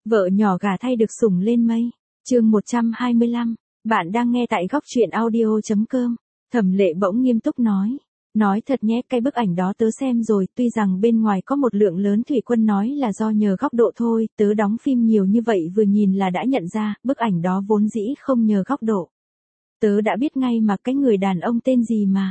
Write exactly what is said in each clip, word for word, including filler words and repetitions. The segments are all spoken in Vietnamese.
Vợ nhỏ gà thay được sủng lên mây. Chương một trăm hai mươi lăm, bạn đang nghe tại góc truyện audio chấm com. Thẩm Lệ bỗng nghiêm túc nói. Nói thật nhé, cái bức ảnh đó tớ xem rồi, tuy rằng bên ngoài có một lượng lớn thủy quân nói là do nhờ góc độ thôi, tớ đóng phim nhiều như vậy vừa nhìn là đã nhận ra, bức ảnh đó vốn dĩ không nhờ góc độ. Tớ đã biết ngay mà cái người đàn ông tên gì mà.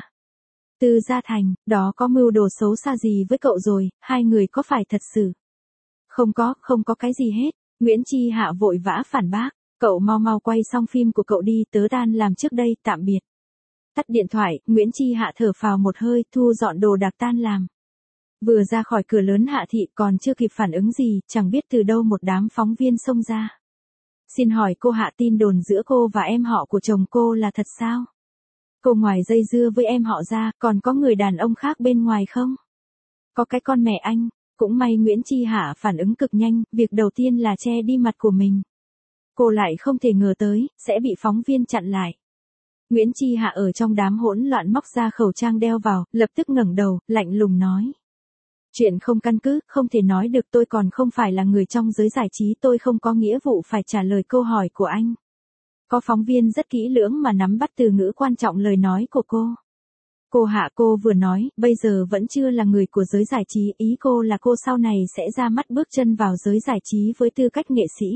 Tư Gia Thành, đó có mưu đồ xấu xa gì với cậu rồi, hai người có phải thật sự? Không có, không có cái gì hết. Nguyễn Chi Hạ vội vã phản bác, cậu mau mau quay xong phim của cậu đi, tớ tan làm trước đây, tạm biệt. Tắt điện thoại, Nguyễn Chi Hạ thở phào một hơi, thu dọn đồ đạc tan làm. Vừa ra khỏi cửa lớn Hạ thị còn chưa kịp phản ứng gì, chẳng biết từ đâu một đám phóng viên xông ra. Xin hỏi cô Hạ, tin đồn giữa cô và em họ của chồng cô là thật sao? Cô ngoài dây dưa với em họ ra, còn có người đàn ông khác bên ngoài không? Có cái con mẹ anh. Cũng may Nguyễn Chi Hạ phản ứng cực nhanh, việc đầu tiên là che đi mặt của mình. Cô lại không thể ngờ tới, sẽ bị phóng viên chặn lại. Nguyễn Chi Hạ ở trong đám hỗn loạn móc ra khẩu trang đeo vào, lập tức ngẩng đầu, lạnh lùng nói. Chuyện không căn cứ, không thể nói được, tôi còn không phải là người trong giới giải trí, tôi không có nghĩa vụ phải trả lời câu hỏi của anh. Có phóng viên rất kỹ lưỡng mà nắm bắt từ ngữ quan trọng lời nói của cô. Cô Hạ, cô vừa nói, bây giờ vẫn chưa là người của giới giải trí, ý cô là cô sau này sẽ ra mắt bước chân vào giới giải trí với tư cách nghệ sĩ.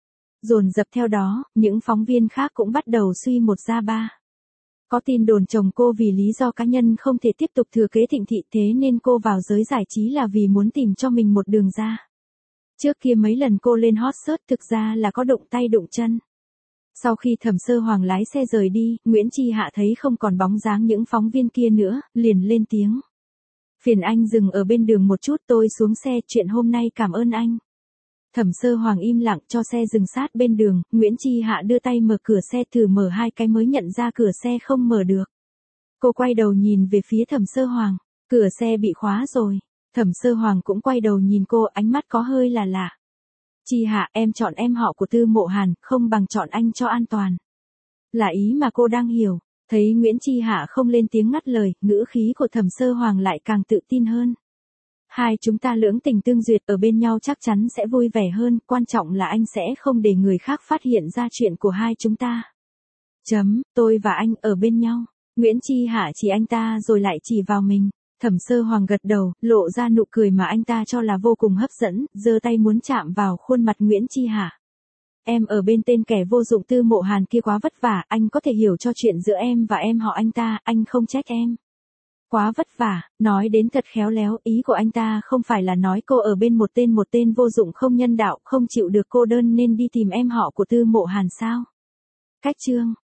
Dồn dập theo đó, những phóng viên khác cũng bắt đầu suy một ra ba. Có tin đồn chồng cô vì lý do cá nhân không thể tiếp tục thừa kế Thịnh thị, thế nên cô vào giới giải trí là vì muốn tìm cho mình một đường ra. Trước kia mấy lần cô lên hot search thực ra là có đụng tay đụng chân. Sau khi Thẩm Sơ Hoàng lái xe rời đi, Nguyễn Chi Hạ thấy không còn bóng dáng những phóng viên kia nữa, liền lên tiếng. Phiền anh dừng ở bên đường một chút, tôi xuống xe, chuyện hôm nay cảm ơn anh. Thẩm Sơ Hoàng im lặng cho xe dừng sát bên đường, Nguyễn Chi Hạ đưa tay mở cửa xe thử mở hai cái mới nhận ra cửa xe không mở được. Cô quay đầu nhìn về phía Thẩm Sơ Hoàng, cửa xe bị khóa rồi. Thẩm Sơ Hoàng cũng quay đầu nhìn cô, ánh mắt có hơi là lạ. Chi Hạ, em chọn em họ của Tư Mộ Hàn, không bằng chọn anh cho an toàn. Là ý mà cô đang hiểu. Thấy Nguyễn Chi Hạ không lên tiếng ngắt lời, ngữ khí của Thẩm Sơ Hoàng lại càng tự tin hơn. Hai chúng ta lưỡng tình tương duyệt, ở bên nhau chắc chắn sẽ vui vẻ hơn, quan trọng là anh sẽ không để người khác phát hiện ra chuyện của hai chúng ta. Chấm, tôi và anh ở bên nhau. Nguyễn Chi Hạ chỉ anh ta rồi lại chỉ vào mình. Thẩm Sơ Hoàng gật đầu, lộ ra nụ cười mà anh ta cho là vô cùng hấp dẫn, giơ tay muốn chạm vào khuôn mặt Nguyễn Chi Hạ. Em ở bên tên kẻ vô dụng Tư Mộ Hàn kia quá vất vả, anh có thể hiểu cho chuyện giữa em và em họ anh ta, anh không trách em. Quá vất vả, nói đến thật khéo léo, ý của anh ta không phải là nói cô ở bên một tên một tên vô dụng không nhân đạo, không chịu được cô đơn nên đi tìm em họ của Tư Mộ Hàn sao? Cách chương.